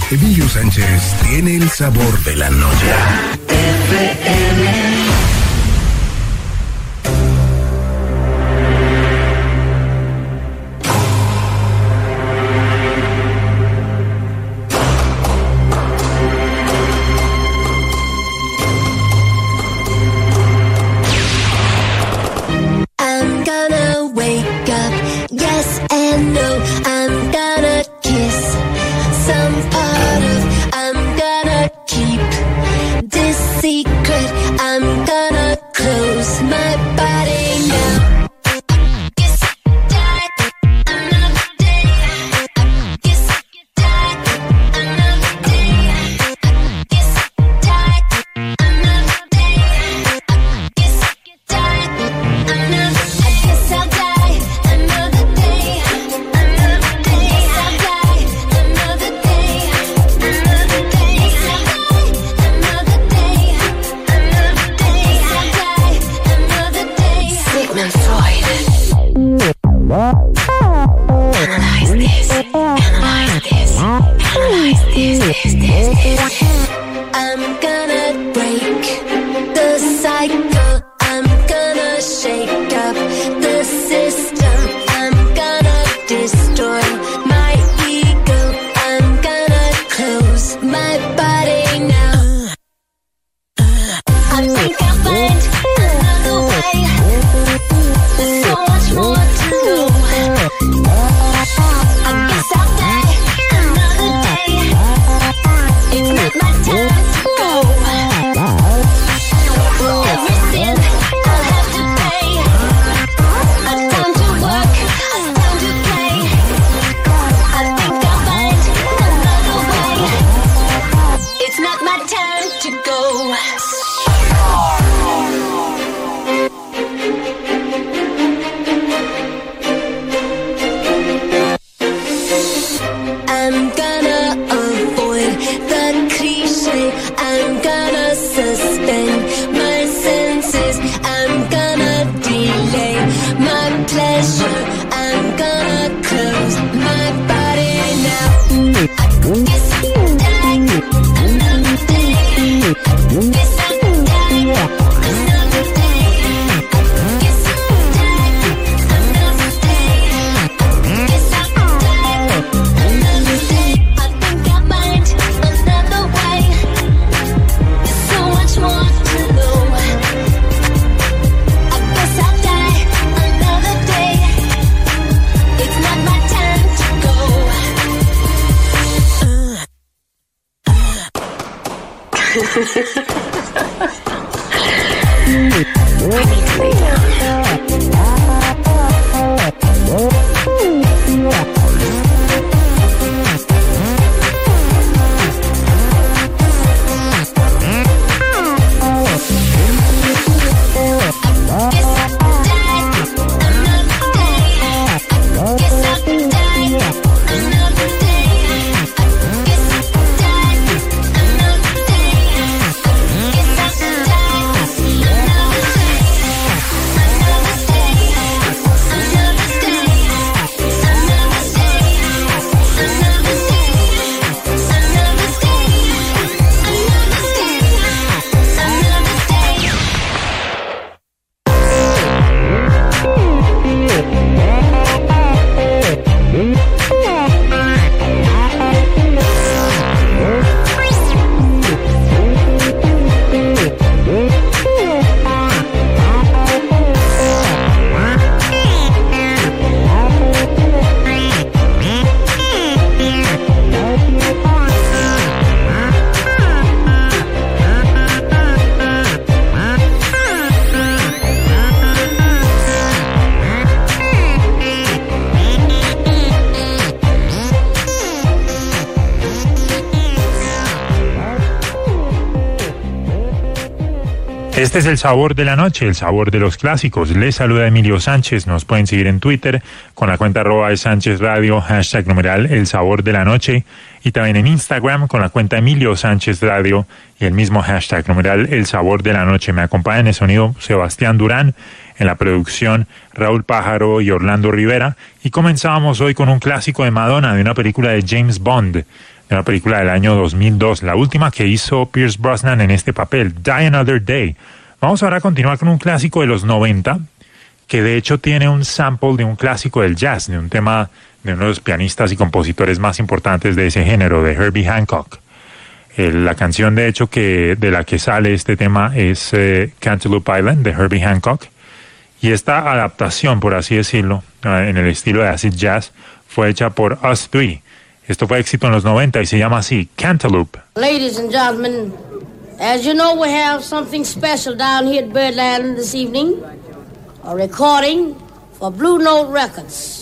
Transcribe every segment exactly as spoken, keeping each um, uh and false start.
Emilio Sánchez tiene el sabor de la noche. F M. Este es el sabor de la noche, el sabor de los clásicos. Les saluda Emilio Sánchez. Nos pueden seguir en Twitter con la cuenta arroba de Sánchez Radio, hashtag numeral el sabor de la noche. Y también en Instagram con la cuenta Emilio Sánchez Radio y el mismo hashtag numeral el sabor de la noche. Me acompaña en el sonido Sebastián Durán, en la producción Raúl Pájaro y Orlando Rivera. Y comenzábamos hoy con un clásico de Madonna, de una película de James Bond, de una película del año dos mil dos, la última que hizo Pierce Brosnan en este papel, Die Another Day. Vamos ahora a continuar con un clásico de los noventa, que de hecho tiene un sample de un clásico del jazz, de un tema de uno de los pianistas y compositores más importantes de ese género, de Herbie Hancock. Eh, la canción de hecho que de la que sale este tema es eh, Cantaloupe Island, de Herbie Hancock, y esta adaptación, por así decirlo, eh, en el estilo de acid jazz, fue hecha por Us Three. Esto fue éxito en los noventa y se llama así, Cantaloupe. Ladies and gentlemen, as you know, we have something special down here at Birdland this evening. A recording for Blue Note Records.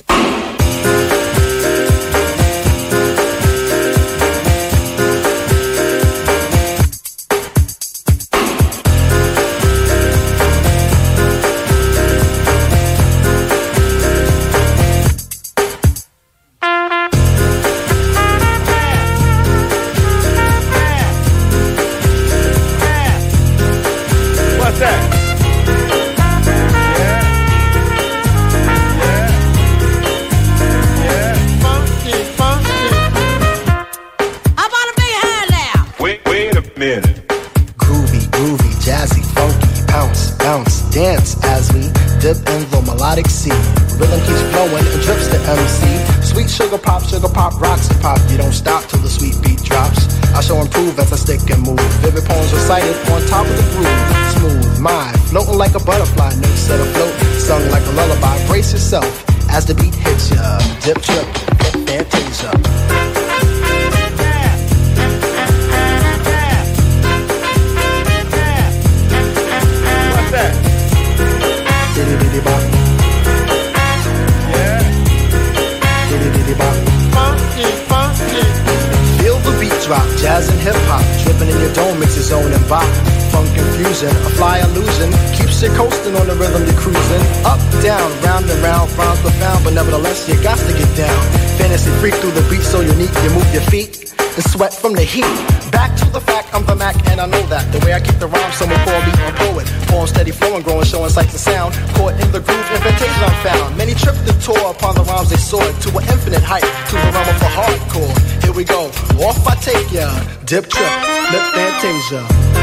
Dance as we dip in the melodic sea. Rhythm keeps flowing and drips to M C. Sweet sugar pop, sugar pop, rocks and pop. You don't stop till the sweet beat drops. I shall improve as I stick and move. Vivid poems recited on top of the groove. Smooth mind, floating like a butterfly. Notes set afloat, sung like a lullaby. Brace yourself as the beat hits ya. Dip, trip, hit, fantasia. Drop, jazz and hip-hop, dripping in your dome, mix your zone and bop. Funk confusion, a fly illusion, keeps you coasting on the rhythm you're cruising. Up, down, round and round, rhymes profound, but nevertheless you got to get down. Fantasy freak through the beat so unique, you move your feet and sweat from the heat. Back to the fact, I'm the Mac and I know that. The way I keep the rhyme, someone call me a poet. Form steady flowing, growing, showing sights and sound. Caught in the groove, invitation I'm found. Many tripped the tour upon the rhymes they soared to an infinite height, to the realm of a hardcore. Here we go, off I take ya. Dip, trip, lip, fantasia.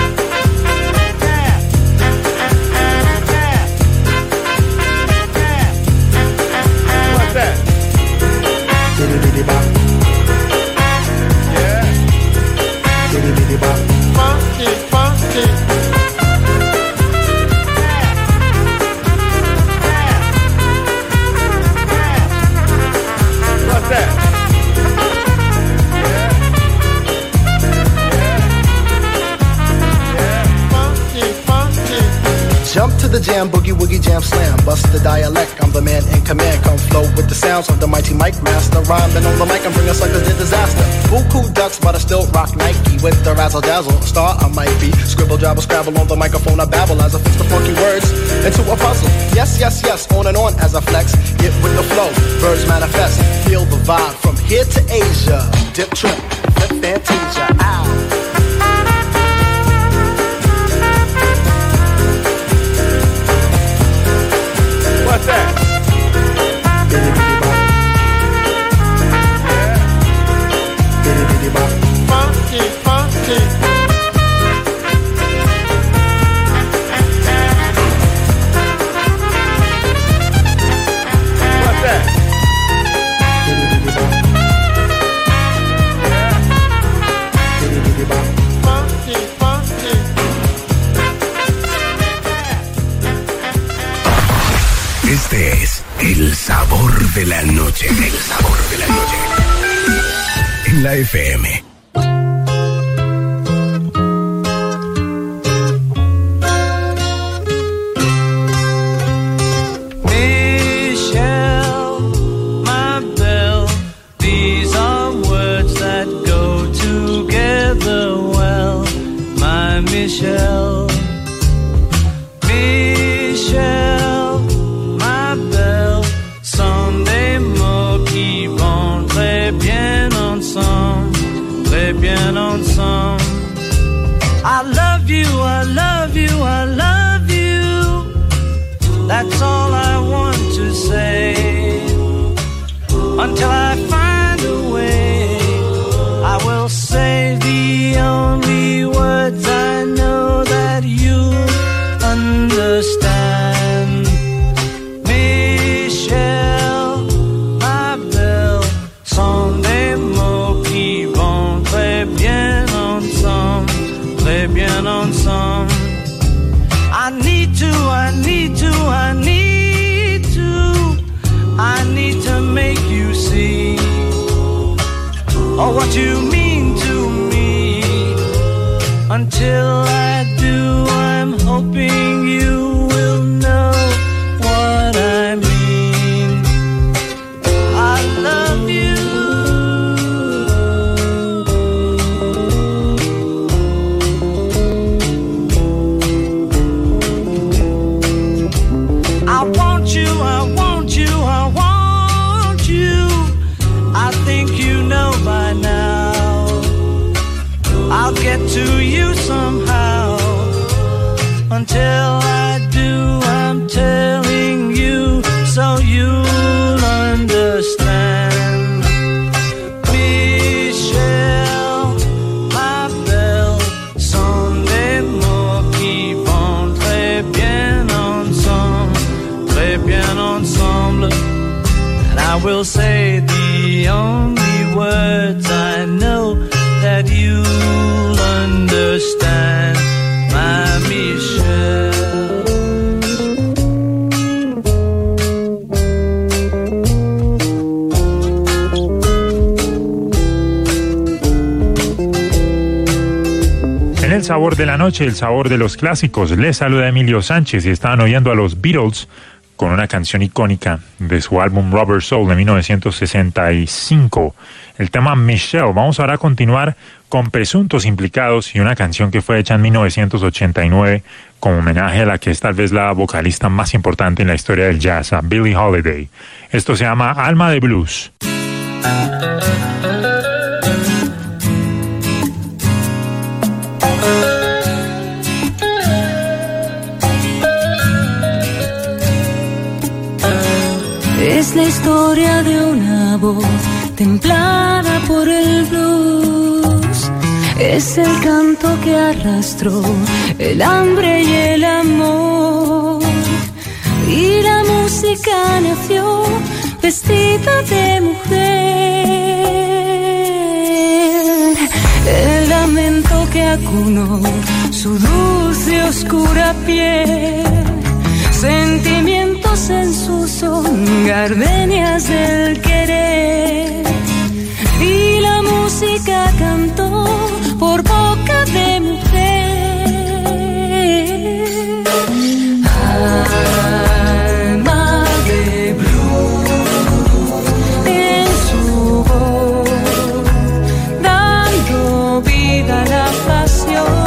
What's that? Diddy diddy bop. Yeah. Diddy diddy bop. Funky, funky. What's that? Jump to the jam, boogie woogie jam slam. Bust the dialect, I'm the man in command. Come flow with the sounds of the mighty mic master. Rhyming on the mic and bring us suckers to disaster. Buku ducks, but I still rock Nike. With the razzle dazzle, star I might be. Scribble, jabble, scrabble on the microphone, I babble as I fix the funky words into a puzzle. Yes, yes, yes, on and on as I flex. Get with the flow, birds manifest. Feel the vibe from here to Asia. Dip, trip, flip, fantasia, ow. What's that? Bitty bitty bop. Yeah. Bitty bitty bop. Funky, funky. What's that? Bitty bitty bop. Yeah. Bitty bitty bop. Funky, funky. Este es el sabor de la noche. El sabor de la noche. En la F M. Michelle, my belle, these are words that go together well. My Michelle, Michelle. Bien ensemble. I love you, I love you, I love you. That's all I want to say. Until I find a way, I will say the only words I know that you understand. Michel, ma belle, sont des mots qui vont très bien ensemble, très bien ensemble. I need to, I need to, I need to, I need to make you see, oh, what you mean to me. Until I do, I'm hoping you will know what I mean. I love you. I want you, I want you, I want you. I think you know by now. I'll get to you somehow. Until I do, I'm telling you so you'll understand. Michel, ma belle, sont des mots qui vont très bien ensemble, très bien ensemble. And I will say the only words I know that you'll understand, my Michel. En el sabor de la noche, el sabor de los clásicos, les saluda Emilio Sánchez y estaban oyendo a los Beatles con una canción icónica de su álbum Rubber Soul de mil novecientos sesenta y cinco, el tema Michelle. Vamos ahora a continuar con Presuntos Implicados y una canción que fue hecha en mil novecientos ochenta y nueve como homenaje a la que es tal vez la vocalista más importante en la historia del jazz, a Billie Holiday. Esto se llama Alma de Blues. Es la historia de una voz templada por el blues. Es el canto que arrastró el hambre y el amor. Y la música nació vestida de mujer. El lamento que acunó su dulce oscura piel. Sentimientos en su son, gardenias del querer. Y la música cantó por boca de mujer. Alma de blues en su voz, dando vida a la pasión.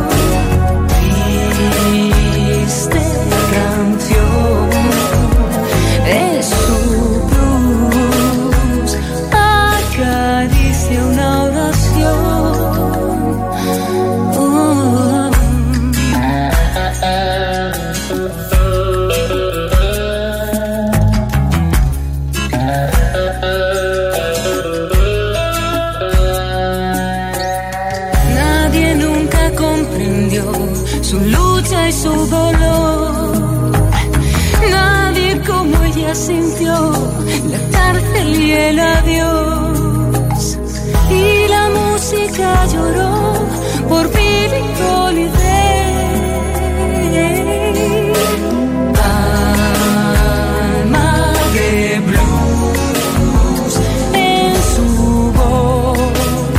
Su lucha y su dolor. Nadie como ella sintió la cárcel y el adiós. Y la música lloró por Billie Holiday. Alma de blues en su voz,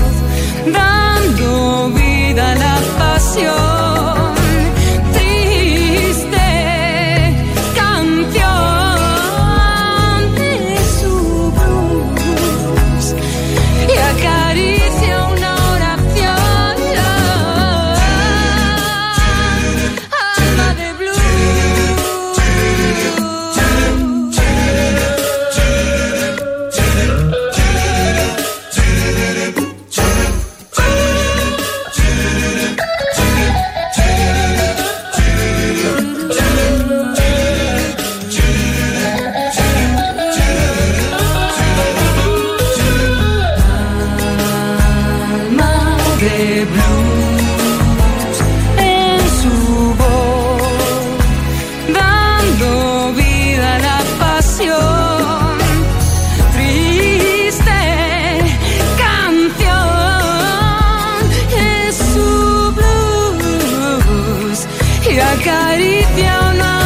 dando vida a la pasión. Acaricia una oración. de blues en su voz, dando vida a la pasión. Triste canción es su blues y acaricia una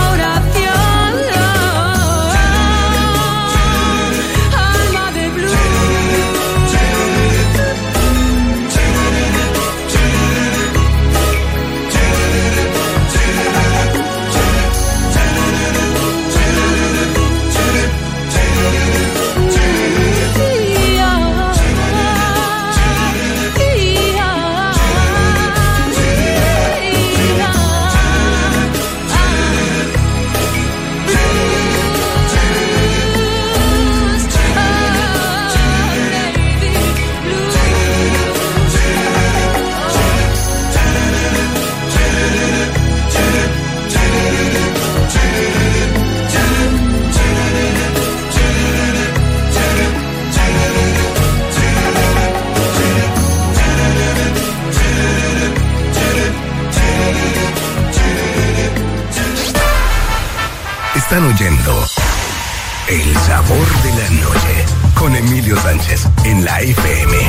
Están oyendo El Sabor de la Noche con Emilio Sánchez en la F M.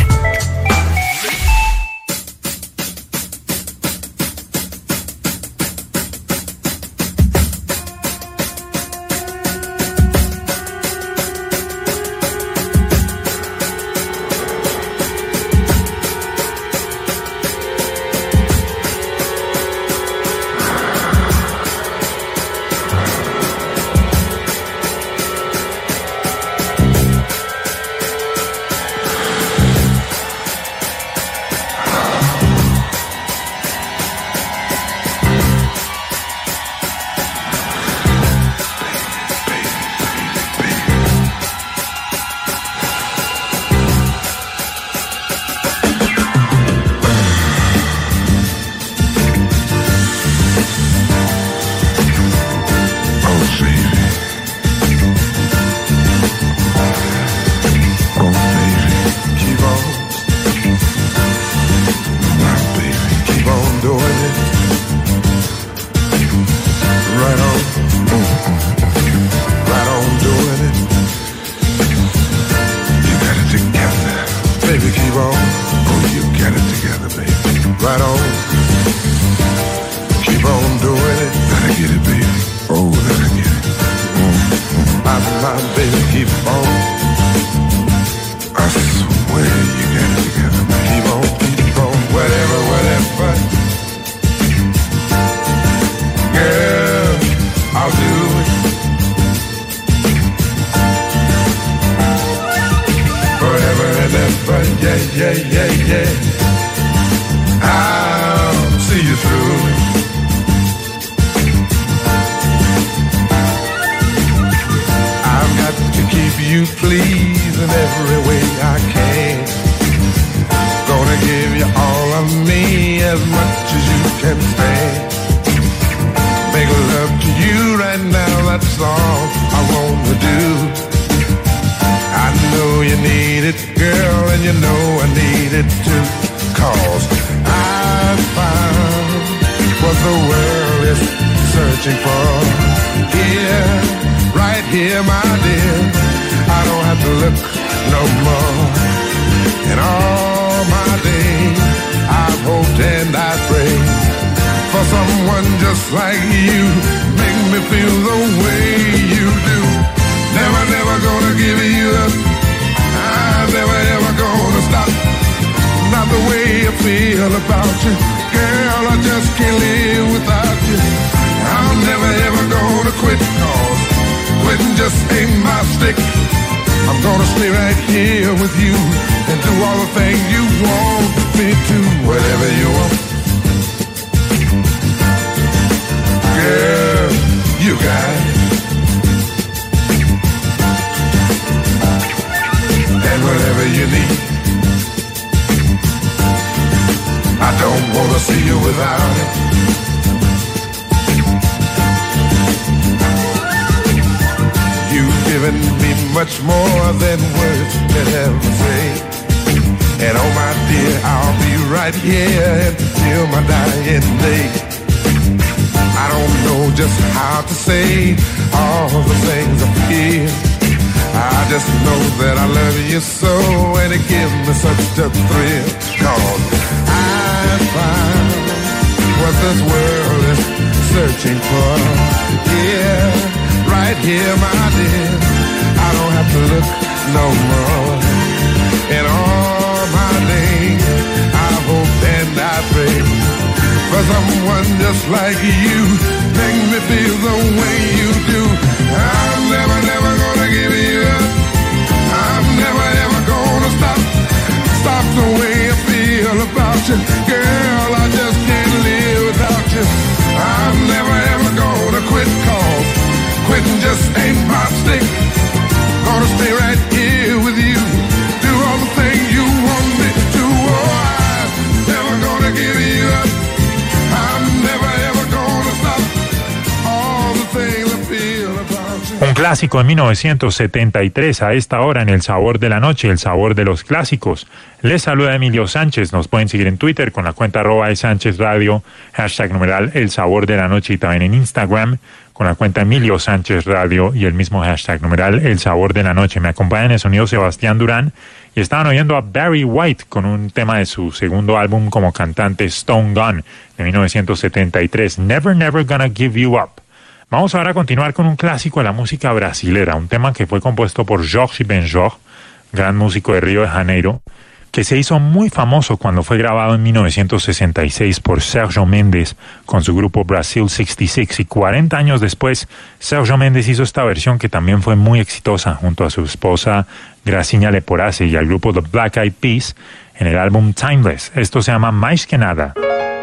Much more than words can ever say. And oh my dear, I'll be right here until my dying day. I don't know just how to say all the things I feel. I just know that I love you so, and it gives me such a thrill. Cause I found what this world is searching for. Yeah, right here, my dear. I don't have to look no more. In all my days, I hope and I pray for someone just like you. Make me feel the way you do. I'm never, never gonna give you up. I'm never, ever gonna stop. Stop the way I feel about you. Girl, I just can't live without you. I'm never, ever gonna quit, cause quitting just ain't my stick. Gonna stay right here with you. Do all the things you want me to do. Oh, I'm never gonna give you up. I'm never, ever gonna stop. All the things I feel about you. Un clásico en mil novecientos setenta y tres, a esta hora en El Sabor de la Noche, el sabor de los clásicos. Les saluda Emilio Sánchez. Nos pueden seguir en Twitter con la cuenta arroba de Sánchez Radio, hashtag numeral El Sabor de la Noche, y también en Instagram con la cuenta Emilio Sánchez Radio y el mismo hashtag numeral El Sabor de la Noche. Me acompaña en el sonido Sebastián Durán y estaban oyendo a Barry White con un tema de su segundo álbum como cantante, Stone Gun, de mil novecientos setenta y tres, Never Never Gonna Give You Up. Vamos ahora a continuar con un clásico de la música brasilera, un tema que fue compuesto por Jorge Benjor, gran músico de Río de Janeiro, que se hizo muy famoso cuando fue grabado en mil novecientos sesenta y seis por Sergio Mendes con su grupo Brasil sesenta y seis, y cuarenta años después Sergio Mendes hizo esta versión que también fue muy exitosa junto a su esposa Gracinha Leporase y al grupo The Black Eyed Peas en el álbum Timeless. Esto se llama Mais Que Nada.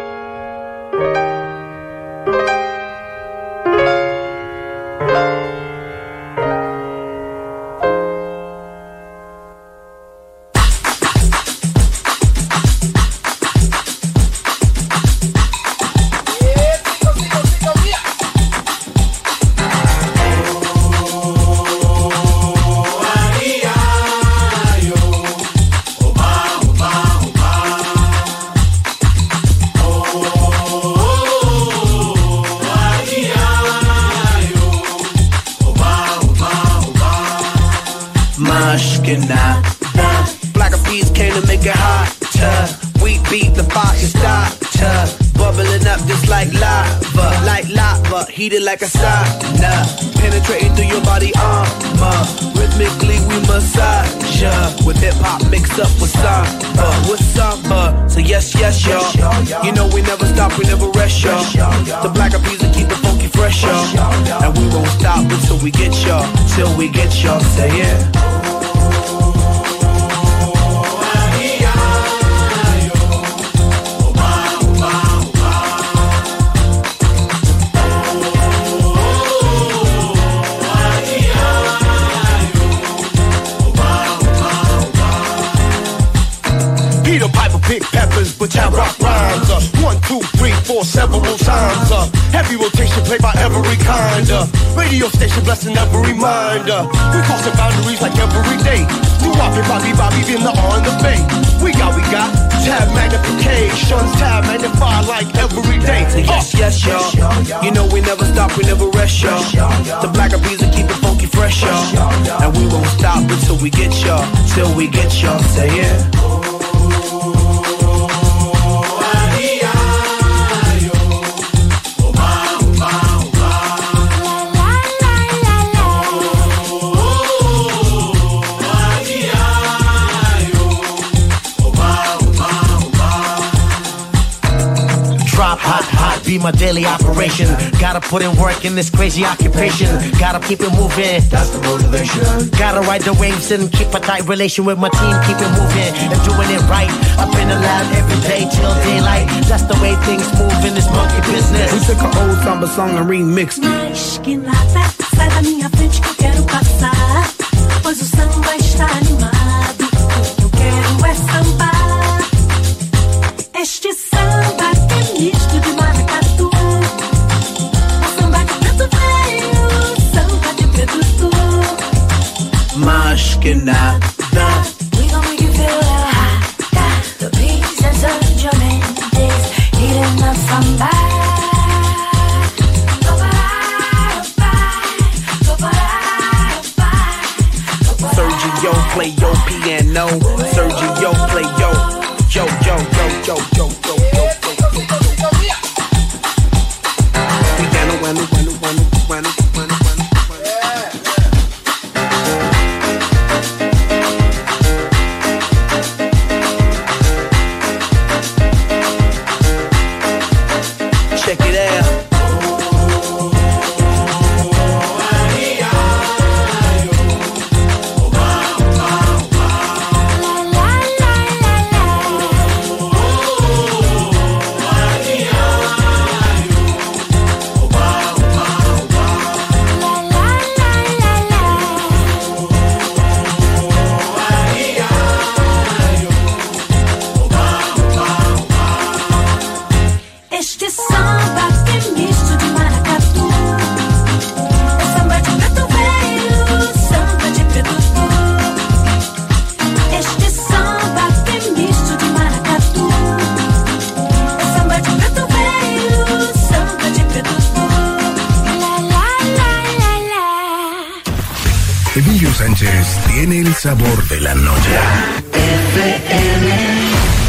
Black Eyed Peas came to make it hotter. We beat the fire starter, bubbling up just like lava, like lava, heated like a sauna, penetrating through your body armor. Rhythmically we massage ya, with hip hop mixed up with samba, with samba. So yes, yes, y'all. You know we never stop, we never rest, y'all. The Black Eyed Peas will keep the funky fresh, y'all. And we won't stop until we get y'all, till we get y'all. Say yeah. Peter Piper pick peppers, but I rock rhymes. Uh, one, two, three, four, several times. Uh, heavy rotation played by every kind. Uh, radio station blessing every mind. Uh, we crossing boundaries like every day. New Bobby, Bobby, Bobby, been the on the bay. We got, we got tab magnification, tab magnify like every day. So yes, yes, y'all. You know we never stop, we never rest, y'all. The Black Eyed Peas will keep it funky fresh, y'all. And we won't stop until we get y'all, till we get y'all. Say yeah. Hot, hot, be my daily operation. Gotta put in work in this crazy occupation. Gotta keep it moving, that's the motivation. Gotta ride the waves and keep a tight relation with my team. Keep it moving and doing it right. Up in the lab every day till daylight. That's the way things move in this monkey business. We took an old samba song and remixed it. Mas que nada, sai da minha frente que eu quero passar. Pois o samba está animado. O que eu quero é sambar. Este samba que é misto de maracatu. O samba que tanto veio, o samba de Pedro Tu. Mas que nada. We gon' make you feel hot. The peace and sunshine. Sánchez tiene el sabor de la noche. F M.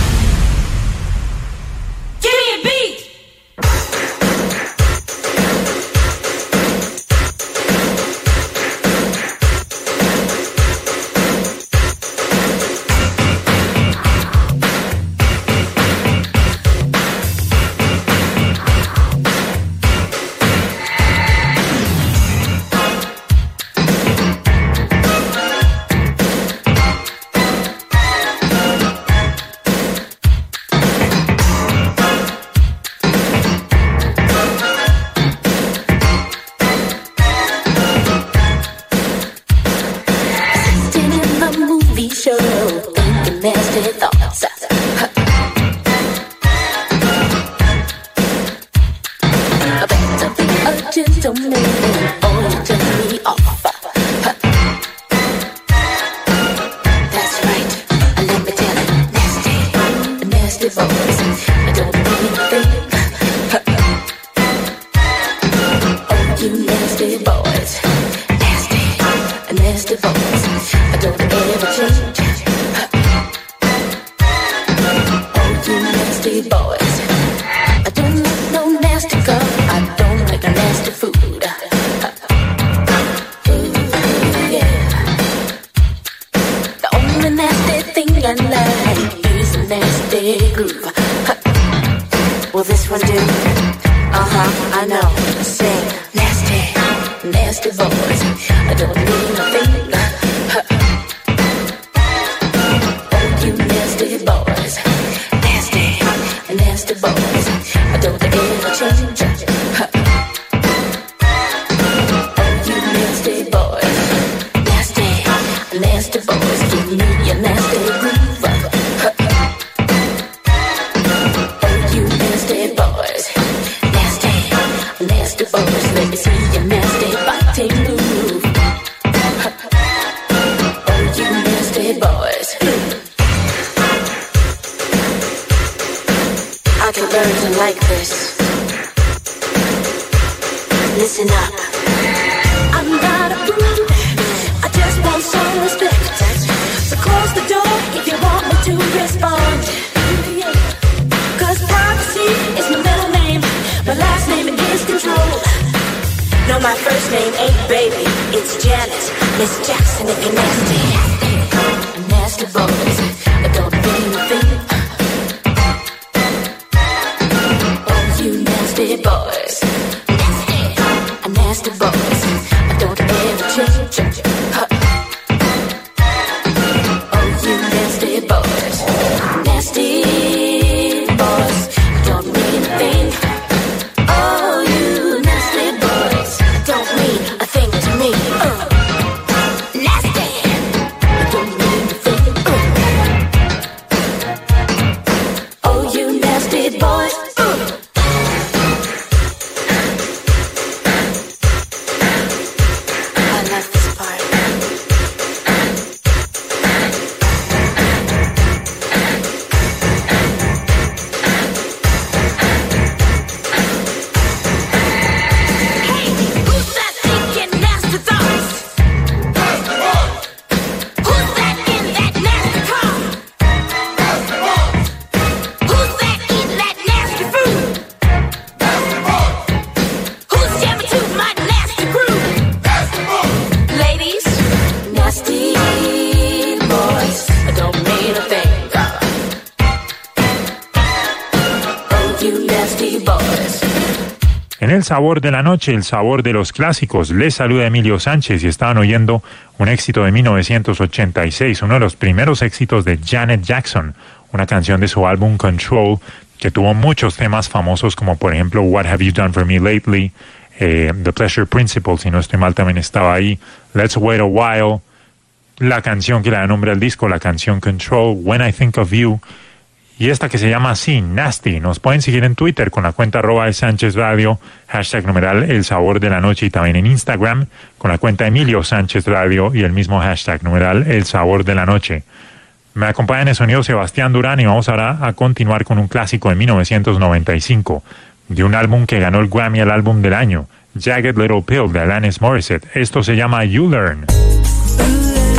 En el sabor de la noche, el sabor de los clásicos, les saluda Emilio Sánchez y estaban oyendo un éxito de mil novecientos ochenta y seis, uno de los primeros éxitos de Janet Jackson, una canción de su álbum Control que tuvo muchos temas famosos como por ejemplo What Have You Done For Me Lately, eh, The Pleasure Principle, si no estoy mal también estaba ahí, Let's Wait a While, la canción que le da nombre al disco, la canción Control, When I Think of You, y esta que se llama así, Nasty. Nos pueden seguir en Twitter con la cuenta arroba de Sánchez Radio, hashtag numeral El Sabor de la Noche, y también en Instagram con la cuenta Emilio Sánchez Radio y el mismo hashtag numeral El Sabor de la Noche. Me acompaña en el sonido Sebastián Durán y vamos ahora a continuar con un clásico de mil novecientos noventa y cinco, de un álbum que ganó el Grammy al álbum del año, Jagged Little Pill de Alanis Morissette. Esto se llama You Learn.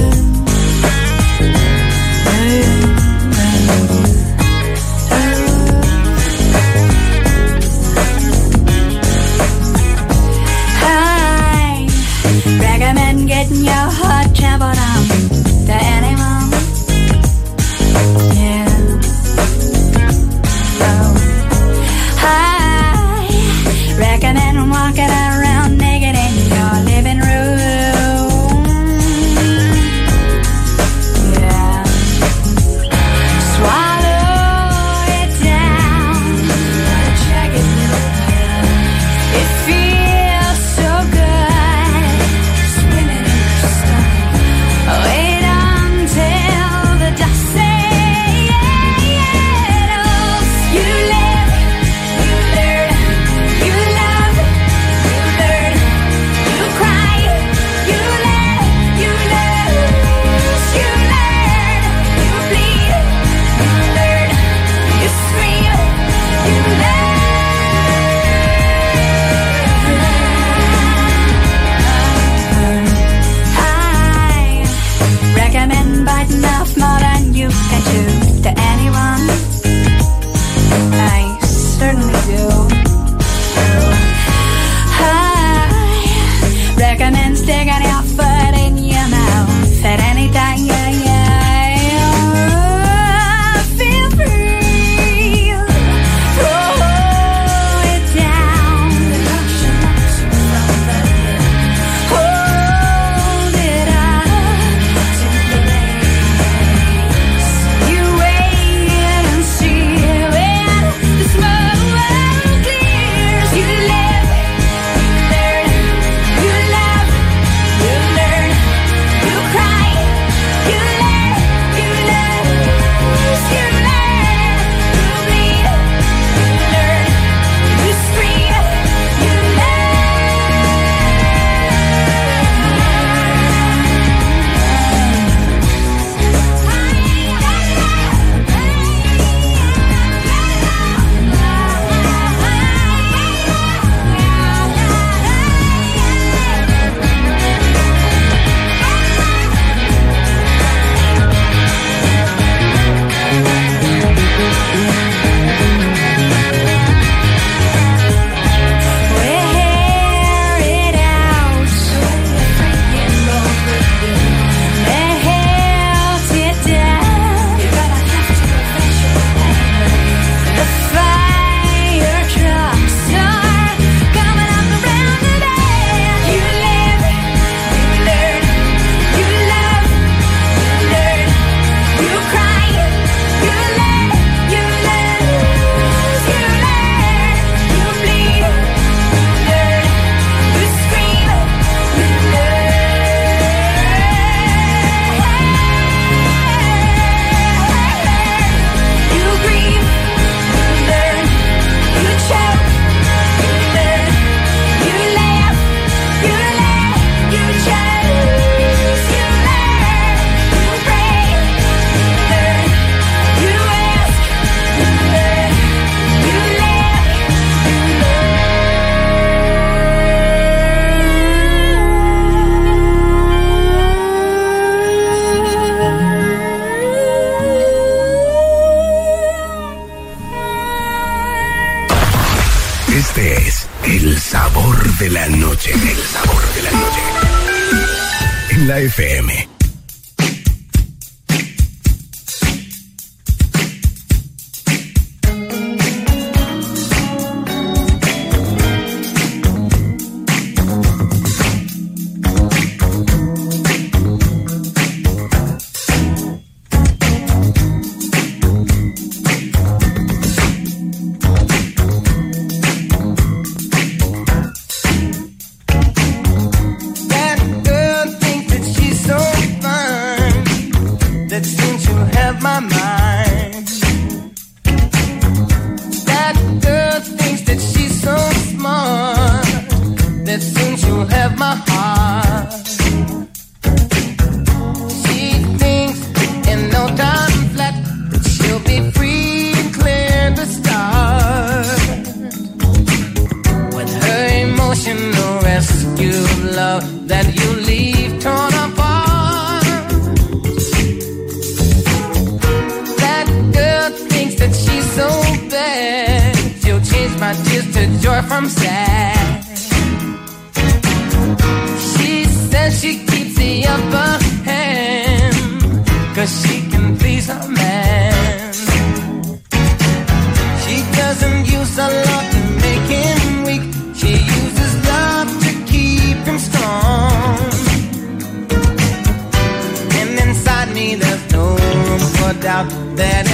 Este es el sabor de la noche. El sabor de la noche. En la F M.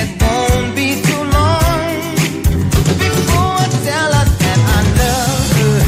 That I love her.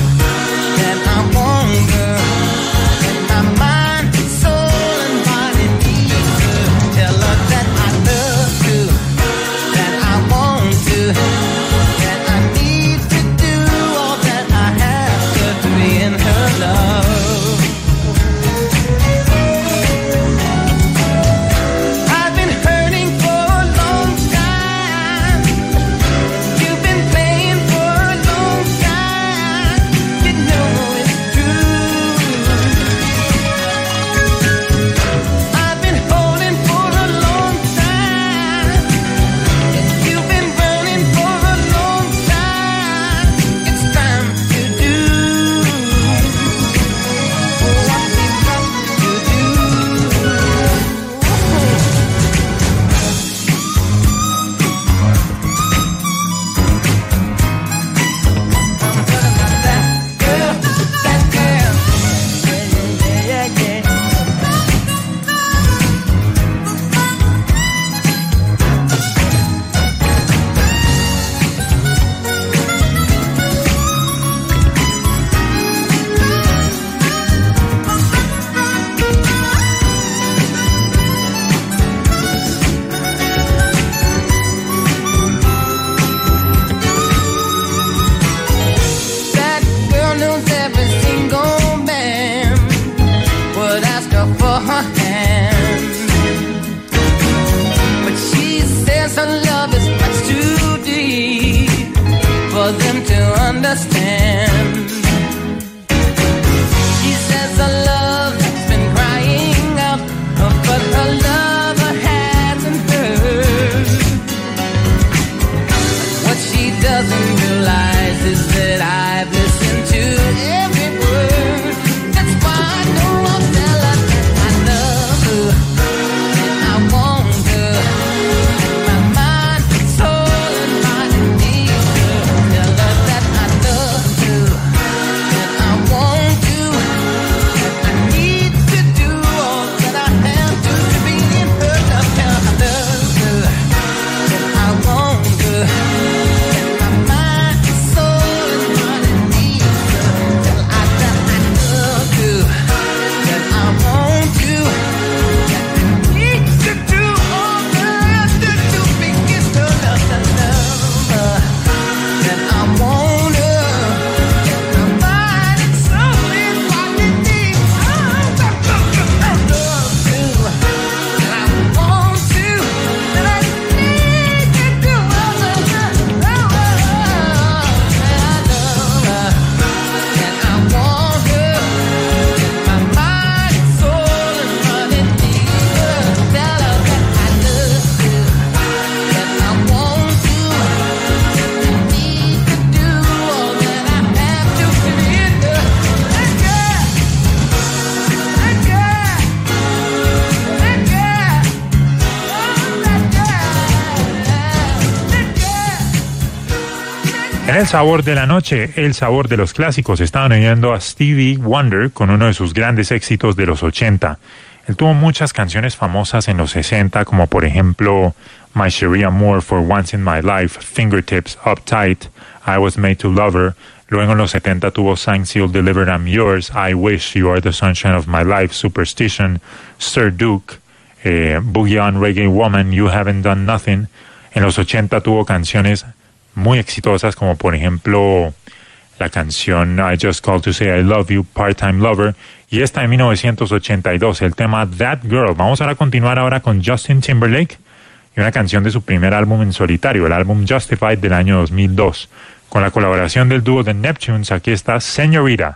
En el sabor de la noche, el sabor de los clásicos, estaban oyendo a Stevie Wonder con uno de sus grandes éxitos de los ochenta. Él tuvo muchas canciones famosas en los sesenta, como por ejemplo My Cherie Amour, For Once in My Life, Fingertips, Uptight, I Was Made to Love Her. Luego en los setenta tuvo Signed, Sealed, Delivered, I'm Yours, I Wish, You Are the Sunshine of My Life, Superstition, Sir Duke, eh, Boogie On, Reggae Woman, You Haven't Done Nothing. En los ochenta tuvo canciones muy exitosas, como por ejemplo la canción I Just Called to Say I Love You, Part-Time Lover, y esta de mil novecientos ochenta y dos, el tema That Girl. Vamos ahora a continuar ahora con Justin Timberlake y una canción de su primer álbum en solitario, el álbum Justified del año dos mil dos. Con la colaboración del dúo The Neptunes, aquí está Señorita.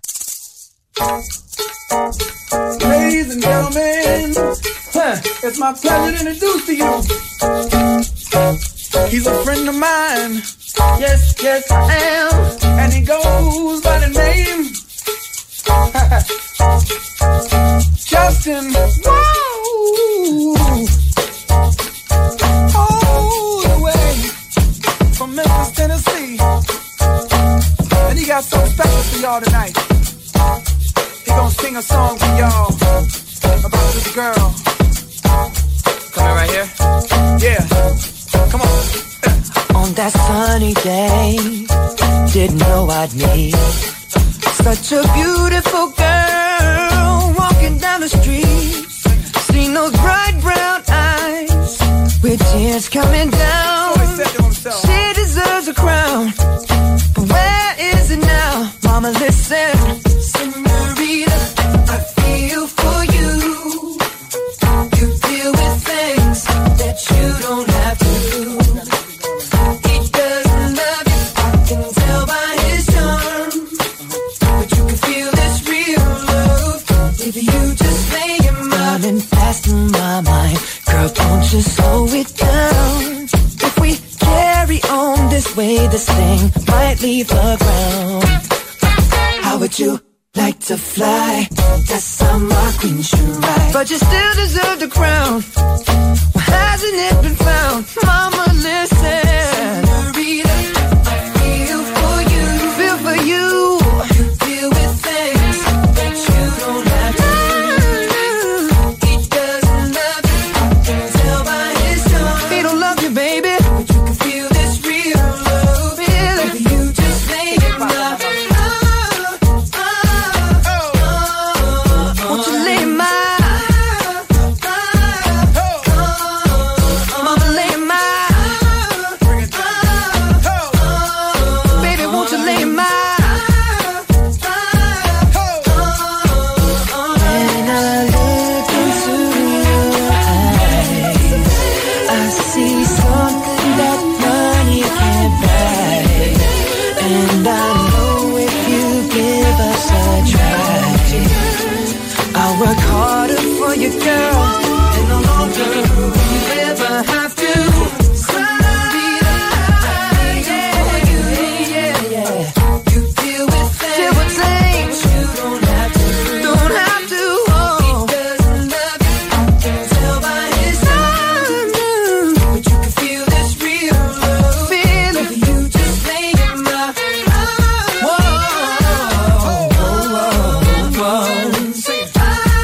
Ladies and gentlemen, huh, it's my pleasure to introduce to you. He's a friend of mine. Yes, yes, I am. And he goes by the name Justin. Whoa. All the way from Memphis, Tennessee. And he got something special for y'all tonight. He gonna sing a song for y'all about this girl. Coming right here? Yeah. Come on. On that sunny day, didn't know I'd meet such a beautiful girl walking down the street. Seen those bright brown eyes with tears coming down. She deserves a crown, but where is it now? Mama, listen, Senorita, I feel for you. You deal with things that you don't have to do. He doesn't love you, I can tell by his charm, but you can feel this real love if you just lay your mind. Running fast in my mind, girl, don't you slow it down. If we carry on this way, this thing might leave the ground. How would you like to fly? That's how my queen should ride. But you still deserve the crown. Well, hasn't it been found? Mama, listen. Senorita, I feel for you. Feel for you. You deal with things that you don't have to do. He doesn't love you, I can tell by his tone. He don't love you, baby, but you can feel this real love. Feel it. If you just make it love. Won't you lay my Mama, lay my baby, won't you lay my when I look into your eyes, I see something that money can't buy. And I know if you give us a try, I'll work harder for you, girl, and no longer will you ever have to. Senorita, I feel for you, yeah, yeah. You deal with things, deal with things you don't have to, don't have to. Oh. He doesn't love you, I can tell by his eyes, but you can feel this real love. Feel it, if you just lay your mind. Whoa, whoa, whoa, whoa. Sing it.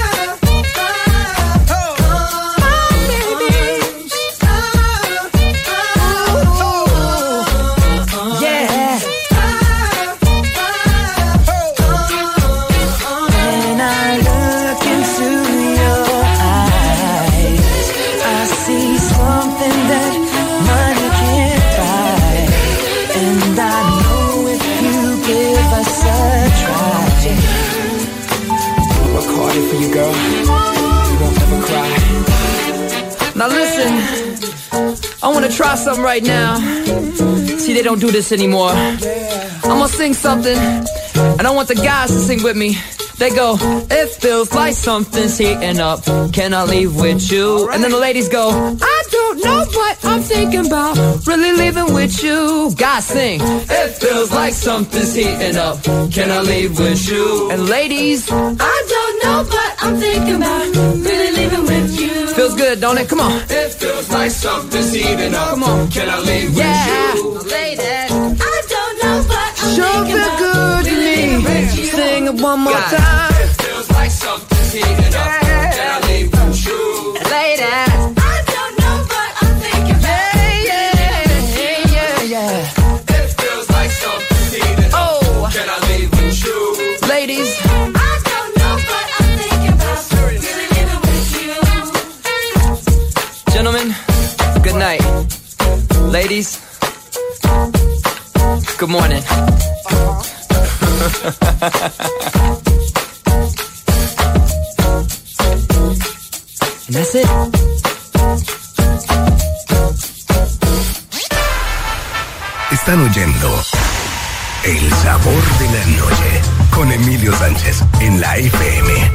For you, girl, you won't ever cry. Now listen, I wanna try something right now. See, they don't do this anymore. I'm gonna sing something, and I want the guys to sing with me. They go, it feels like something's heating up. Can I leave with you? And then the ladies go, I don't know what I'm thinking about. Really leaving with you. Guys sing, it feels like something's heating up. Can I leave with you? And ladies, I don't know what I'm thinking about. Really leaving with you. Feels good, don't it? Come on. It feels like something's heating up. Come on. Can I leave yeah. with you? Ladies, I don't know one more God. time. It feels like something's heating up. Yeah. Can I leave with you? Ladies, I don't know, but I'm thinking about yeah, yeah, yeah, yeah. It feels like something's heating up. Oh. Can I leave with you? Ladies, I don't know, but I'm thinking about really living with you. Gentlemen, good night. Ladies, good morning. and that's it. Están oyendo El Sabor de la Noche con Emilio Sánchez en la F M.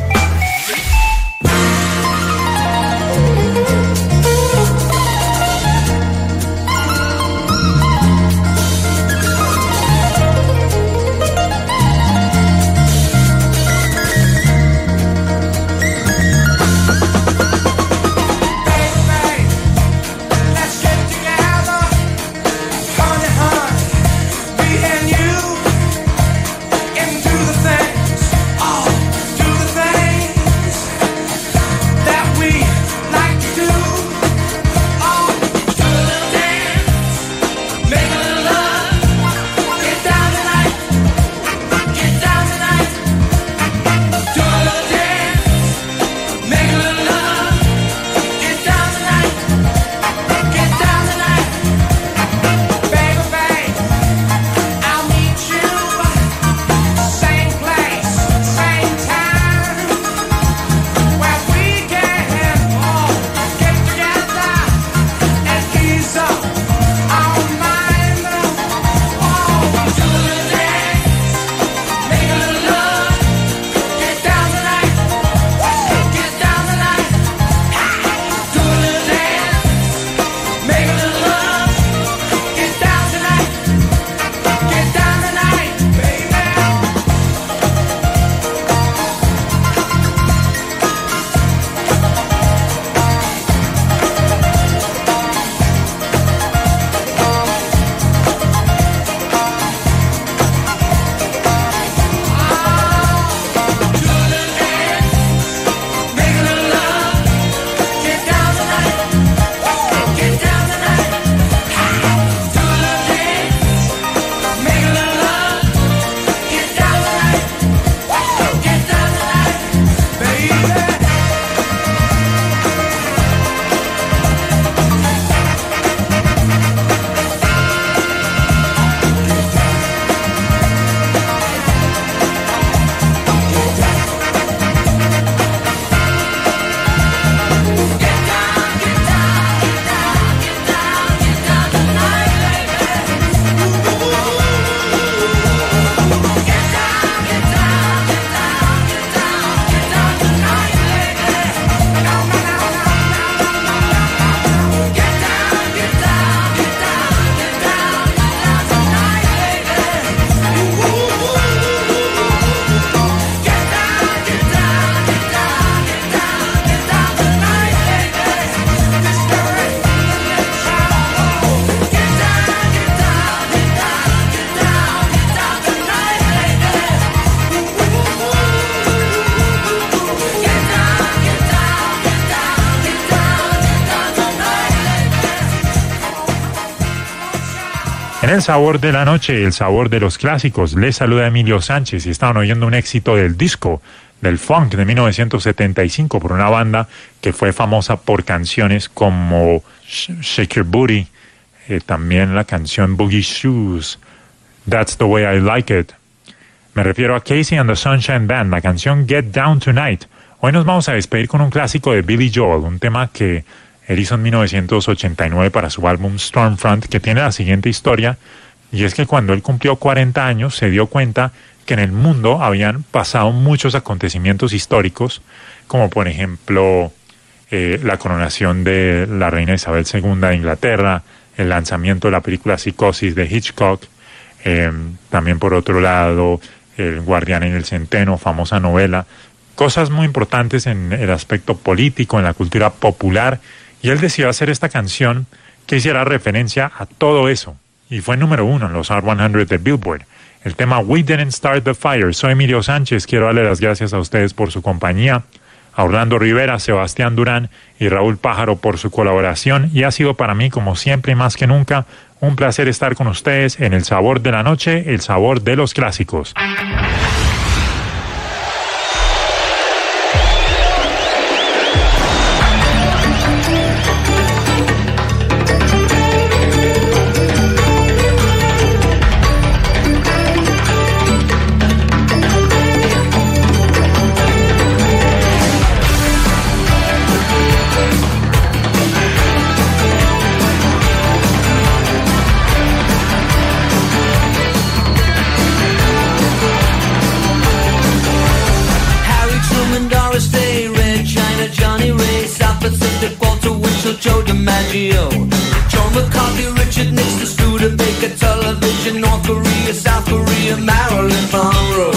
En el sabor de la noche, el sabor de los clásicos, les saluda Emilio Sánchez y estaban oyendo un éxito del disco, del funk de mil novecientos setenta y cinco por una banda que fue famosa por canciones como Shake Your Booty, eh, también la canción Boogie Shoes, That's the Way I Like It. Me refiero a Casey and the Sunshine Band, la canción Get Down Tonight. Hoy nos vamos a despedir con un clásico de Billy Joel, un tema que él hizo en mil novecientos ochenta y nueve para su álbum Stormfront, que tiene la siguiente historia, y es que cuando él cumplió cuarenta años se dio cuenta que en el mundo habían pasado muchos acontecimientos históricos, como por ejemplo eh, la coronación de la reina Isabel segunda de Inglaterra, el lanzamiento de la película Psicosis de Hitchcock, eh, también por otro lado El Guardián en el Centeno, famosa novela, cosas muy importantes en el aspecto político, en la cultura popular, y él decidió hacer esta canción que hiciera referencia a todo eso, y fue número uno en los Hot cien de Billboard. el tema We Didn't Start the Fire. Soy Emilio Sánchez, quiero darle las gracias a ustedes por su compañía, a Orlando Rivera, Sebastián Durán y Raúl Pájaro por su colaboración, y ha sido para mí, como siempre y más que nunca, un placer estar con ustedes en El Sabor de la Noche, el sabor de los clásicos. Joe DiMaggio, Joe McCarthy, Richard Nixon, Studebaker, television, North Korea, South Korea, Marilyn Monroe.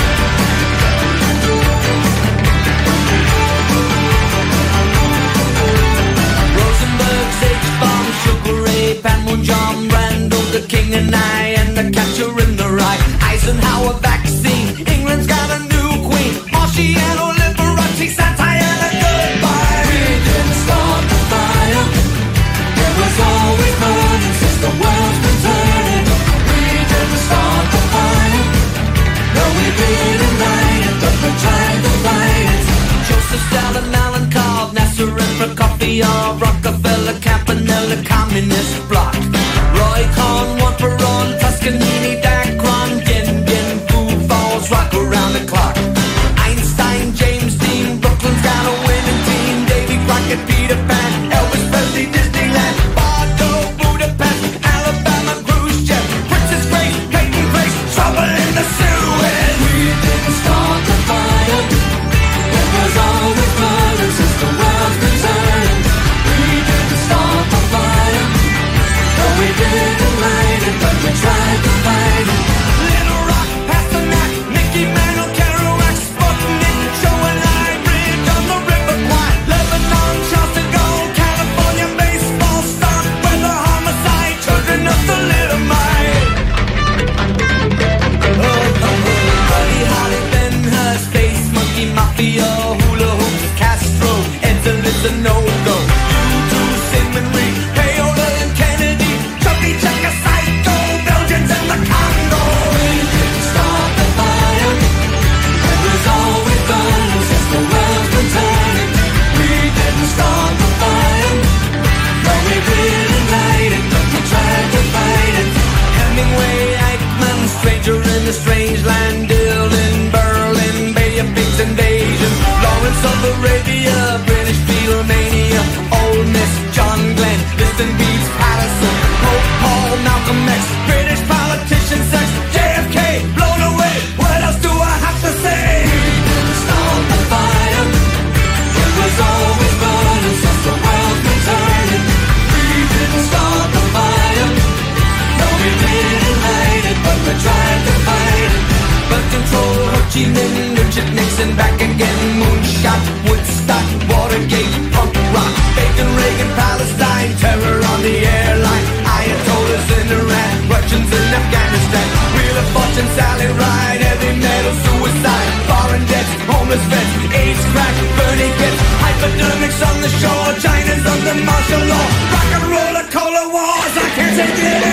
Rosenberg, H-Bomb, Sugar Ray, Panmunjom, Randall, the King and I, and the Catcher in the Rye. Eisenhower vaccine, England's got a new queen. Marciano, Liberace, Santayana, goodbye. We didn't start the fire. It was always burning since the world's been turning. We didn't start the fire. No, we didn't light it, but we tried to fight it. Joseph Stalin, Alan Cobb, Nasser and Prokofiev, Rockefeller, Campanella, Communist Bloc. Roy Cohn, one for all, Toscanini, Dacron, Yen Yen, Foo Falls, rock around the clock. Einstein, James Dean, Brooklyn's got a winning team. Davy Crockett, Peter Pan, Elvis Presley, Disneyland, Bardo, Budapest, Alabama, Khrushchev, Princess Grace, Peyton Place, trouble in the Suez. We didn't start the fire. It was always burning since the world's been turning. We didn't start the fire. No, we didn't light it, but we tried to fight it. Little Rock, Pasternak, Mickey Mantle, Kerouac, Sputnik, Show and Line, Bridge on the River Kwai, Lebanon, Charleston Gold, California baseball star, weather homicide, children of the little mite. Oh, oh, oh, Buddy Holly, Ben Hur, Space Monkey, Mafia, Hula Hoops, Castro, Enter is a no-go. U two, Sigmund Reed, Payola and Kennedy, Chubby Checker, Psycho, Belgians and the Congo. We didn't start the fire. It was always burning since the world's been turning. We didn't start the fire. No, we didn't light it, but we tried to fight it. Hemingway, Eichmann, Stranger in the Strange Land, Dylan, Berlin, Bay of Pigs Invasion, Lawrence of Arabia, British Beatlemania, Ole Miss, John Glenn, Liston Beats, Patterson, Pope Paul, Malcolm X, British politician, sex, J F K, blown away. What else do I have to say? We didn't start the fire. It was always burning since the world's been turning. We didn't start the fire. No, we didn't light it, but we tried to fight it. Birth control, Ho Chi Minh, Richard Nixon, back again, moonshot, Woodstock, Watergate, punk rock, Bacon, Reagan, Palestine, terror on the airline, Ayatollahs in Iran, Russians in Afghanistan, Wheel of Fortune, Sally Ride, heavy metal, suicide, foreign debts, homeless vets, AIDS, crack, burning kids, hypodermics on the shore, China's under martial law, rock and roller, cola wars, I can't take it